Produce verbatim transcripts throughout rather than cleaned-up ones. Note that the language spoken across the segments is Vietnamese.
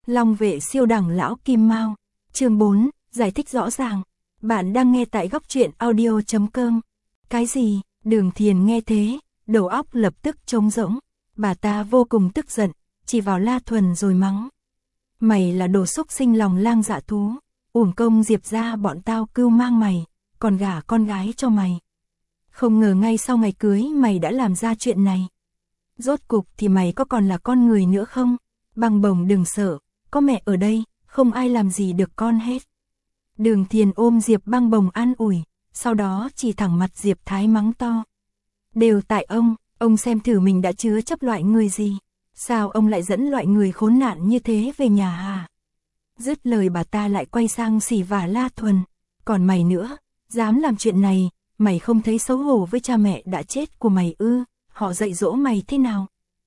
Long vệ siêu đẳng lão kim mao. Chương bốn, giải thích rõ ràng. Bạn đang nghe tại góc truyện audio chấm com. Cái gì? Đường Thiền nghe thế, đầu óc lập tức trống rỗng. Bà ta vô cùng tức giận, chỉ vào La Thuần rồi mắng. Mày là đồ xúc sinh lòng lang dạ thú, uổng công Diệp gia bọn tao cưu mang mày, còn gả con gái cho mày. Không ngờ ngay sau ngày cưới mày đã làm ra chuyện này. Rốt cục thì mày có còn là con người nữa không? Băng Bồng đừng sợ, có mẹ ở đây, không ai làm gì được con hết. Đường Thiền ôm Diệp Băng Bồng an ủi, sau đó chỉ thẳng mặt Diệp Thái mắng to. Đều tại ông, ông xem thử mình đã chứa chấp loại người gì. Sao ông lại dẫn loại người khốn nạn như thế về nhà hả? Dứt lời bà ta lại quay sang xỉ vả La Thuần. Còn mày nữa, dám làm chuyện này, mày không thấy xấu hổ với cha mẹ đã chết của mày ư? Họ dạy dỗ mày thế nào?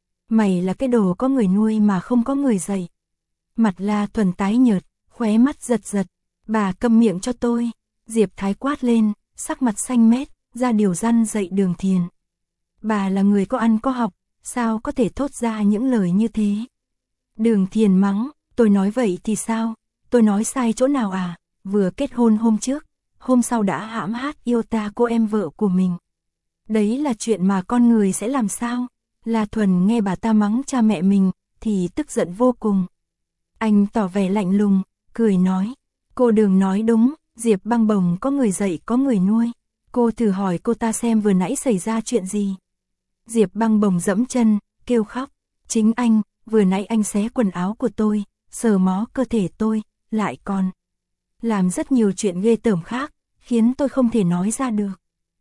Mày là cái đồ có người nuôi mà không có người dạy. Mặt La Thuần tái nhợt, khóe mắt giật giật. Bà câm miệng cho tôi. Diệp Thái quát lên, sắc mặt xanh mét, ra điều răn dạy Đường Thiền. Bà là người có ăn có học, sao có thể thốt ra những lời như thế? Đường Thiền mắng, tôi nói vậy thì sao? Tôi nói sai chỗ nào à? Vừa kết hôn hôm trước, hôm sau đã hãm hát yêu ta cô em vợ của mình. Đấy là chuyện mà con người sẽ làm sao? La Thuần nghe bà ta mắng cha mẹ mình, thì tức giận vô cùng. Anh tỏ vẻ lạnh lùng, cười nói. Cô Đường nói đúng, Diệp Băng Bồng có người dạy có người nuôi. Cô thử hỏi cô ta xem vừa nãy xảy ra chuyện gì. Diệp Băng Bồng dẫm chân, kêu khóc. Chính anh, vừa nãy anh xé quần áo của tôi, sờ mó cơ thể tôi, lại còn làm rất nhiều chuyện ghê tởm khác, khiến tôi không thể nói ra được.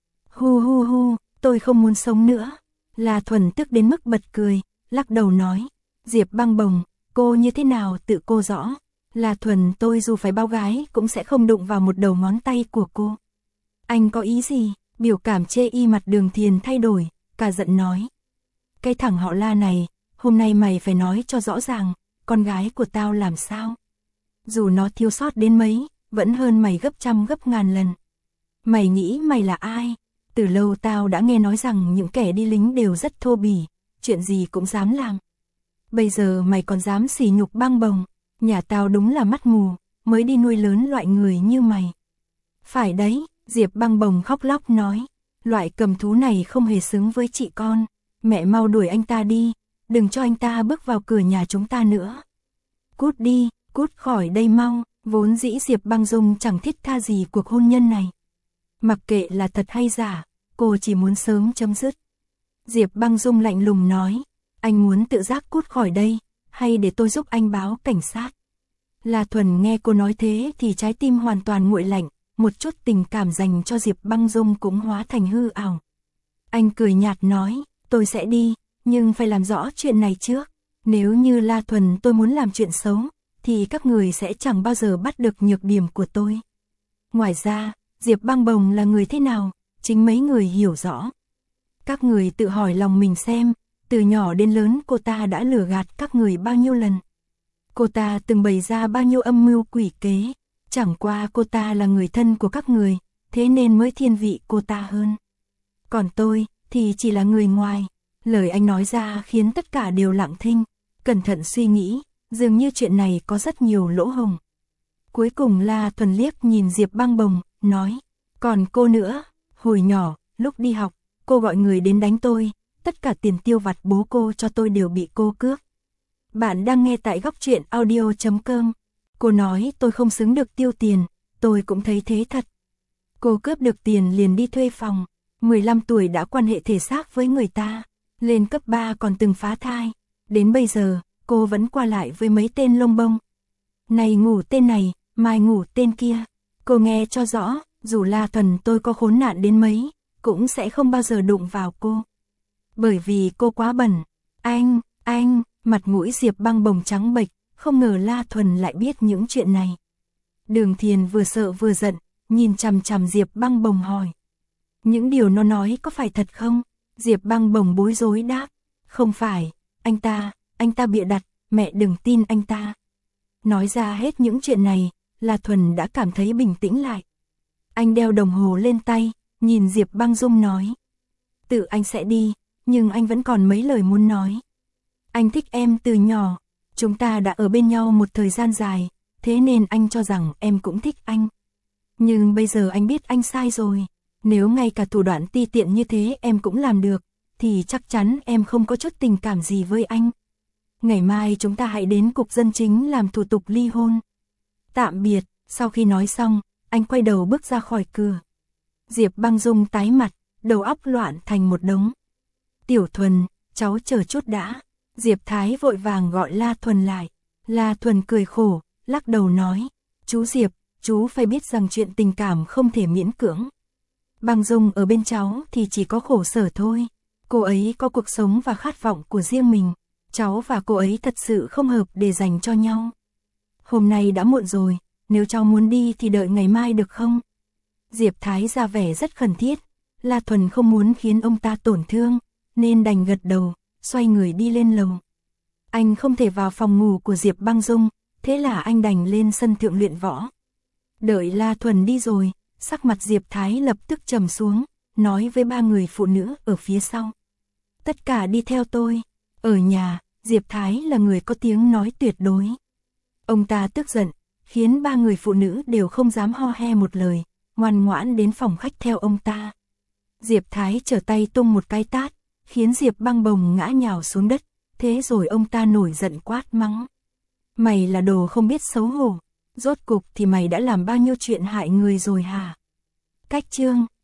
Hu hu hu, tôi không muốn sống nữa. La Thuần tức đến mức bật cười, lắc đầu nói. Diệp Băng Bồng, cô như thế nào tự cô rõ. La Thuần, tôi dù phải bao gái cũng sẽ không đụng vào một đầu ngón tay của cô. Anh có ý gì? Biểu cảm chê y mặt Đường Thiền thay đổi, cả giận nói. Cái thằng họ La này, hôm nay mày phải nói cho rõ ràng, con gái của tao làm sao? Dù nó thiếu sót đến mấy, vẫn hơn mày gấp trăm gấp ngàn lần. Mày nghĩ mày là ai? Từ lâu tao đã nghe nói rằng những kẻ đi lính đều rất thô bỉ, chuyện gì cũng dám làm. Bây giờ mày còn dám sỉ nhục Băng Bồng, nhà tao đúng là mắt mù, mới đi nuôi lớn loại người như mày. Phải đấy, Diệp Băng Bồng khóc lóc nói, loại cầm thú này không hề xứng với chị con, mẹ mau đuổi anh ta đi, đừng cho anh ta bước vào cửa nhà chúng ta nữa. Cút đi, cút khỏi đây mau, vốn dĩ Diệp Băng Dung chẳng thiết tha gì cuộc hôn nhân này. Mặc kệ là thật hay giả, cô chỉ muốn sớm chấm dứt. Diệp Băng Dung lạnh lùng nói, anh muốn tự giác cút khỏi đây, hay để tôi giúp anh báo cảnh sát? La Thuần nghe cô nói thế thì trái tim hoàn toàn nguội lạnh, một chút tình cảm dành cho Diệp Băng Dung cũng hóa thành hư ảo. Anh cười nhạt nói, tôi sẽ đi, nhưng phải làm rõ chuyện này trước. Nếu như La Thuần tôi muốn làm chuyện xấu, thì các người sẽ chẳng bao giờ bắt được nhược điểm của tôi. Ngoài ra, Diệp Băng Bồng là người thế nào, chính mấy người hiểu rõ. Các người tự hỏi lòng mình xem, từ nhỏ đến lớn cô ta đã lừa gạt các người bao nhiêu lần. Cô ta từng bày ra bao nhiêu âm mưu quỷ kế, chẳng qua cô ta là người thân của các người, thế nên mới thiên vị cô ta hơn. Còn tôi, thì chỉ là người ngoài. Lời anh nói ra khiến tất cả đều lặng thinh, cẩn thận suy nghĩ, dường như chuyện này có rất nhiều lỗ hổng. Cuối cùng La Thuần liếc nhìn Diệp Băng Bồng, nói, còn cô nữa, hồi nhỏ, lúc đi học, cô gọi người đến đánh tôi, tất cả tiền tiêu vặt bố cô cho tôi đều bị cô cướp. Bạn đang nghe tại góc truyện audio chấm com. Cô nói tôi không xứng được tiêu tiền, tôi cũng thấy thế thật. Cô cướp được tiền liền đi thuê phòng, mười lăm tuổi đã quan hệ thể xác với người ta, lên cấp ba còn từng phá thai, đến bây giờ, cô vẫn qua lại với mấy tên lông bông. Này ngủ tên này, mai ngủ tên kia, cô nghe cho rõ, dù La Thuần tôi có khốn nạn đến mấy, cũng sẽ không bao giờ đụng vào cô. Bởi vì cô quá bẩn. Anh, anh, mặt mũi Diệp Băng Bồng trắng bệch, không ngờ La Thuần lại biết những chuyện này. Đường Thiền vừa sợ vừa giận, nhìn chằm chằm Diệp Băng Bồng hỏi. Những điều nó nói có phải thật không? Diệp Băng Bồng bối rối đáp. Không phải, anh ta, anh ta bịa đặt, mẹ đừng tin anh ta. Nói ra hết những chuyện này, La Thuần đã cảm thấy bình tĩnh lại. Anh đeo đồng hồ lên tay, nhìn Diệp Băng Dung nói. Tự anh sẽ đi, nhưng anh vẫn còn mấy lời muốn nói. Anh thích em từ nhỏ, Chúng ta đã ở bên nhau một thời gian dài, thế nên anh cho rằng em cũng thích anh. Nhưng bây giờ anh biết anh sai rồi. Nếu ngay cả thủ đoạn ti tiện như thế em cũng làm được, thì chắc chắn em không có chút tình cảm gì với anh. Ngày mai chúng ta hãy đến cục dân chính làm thủ tục ly hôn. Tạm biệt. Sau khi nói xong, anh quay đầu bước ra khỏi cửa. Diệp Băng Dung tái mặt, đầu óc loạn thành một đống. Tiểu Thuần, cháu chờ chút đã. Diệp Thái vội vàng gọi La Thuần lại. La Thuần cười khổ, lắc đầu nói, chú Diệp, chú phải biết rằng chuyện tình cảm không thể miễn cưỡng. Băng Dung ở bên cháu thì chỉ có khổ sở thôi. Cô ấy có cuộc sống và khát vọng của riêng mình. Cháu và cô ấy thật sự không hợp để dành cho nhau. Hôm nay đã muộn rồi, nếu cháu muốn đi thì đợi ngày mai được không? Diệp Thái ra vẻ rất khẩn thiết. La Thuần không muốn khiến ông ta tổn thương, nên đành gật đầu, xoay người đi lên lầu. Anh không thể vào phòng ngủ của Diệp Băng Dung, thế là anh đành lên sân thượng luyện võ. Đợi La Thuần đi rồi, sắc mặt Diệp Thái lập tức trầm xuống, nói với ba người phụ nữ ở phía sau. Tất cả đi theo tôi. Ở nhà, Diệp Thái là người có tiếng nói tuyệt đối. Ông ta tức giận, khiến ba người phụ nữ đều không dám ho he một lời, ngoan ngoãn đến phòng khách theo ông ta. Diệp Thái trở tay tung một cái tát, khiến Diệp Băng Bồng ngã nhào xuống đất, thế rồi ông ta nổi giận quát mắng. Mày là đồ không biết xấu hổ, rốt cục thì mày đã làm bao nhiêu chuyện hại người rồi hả? Cách chương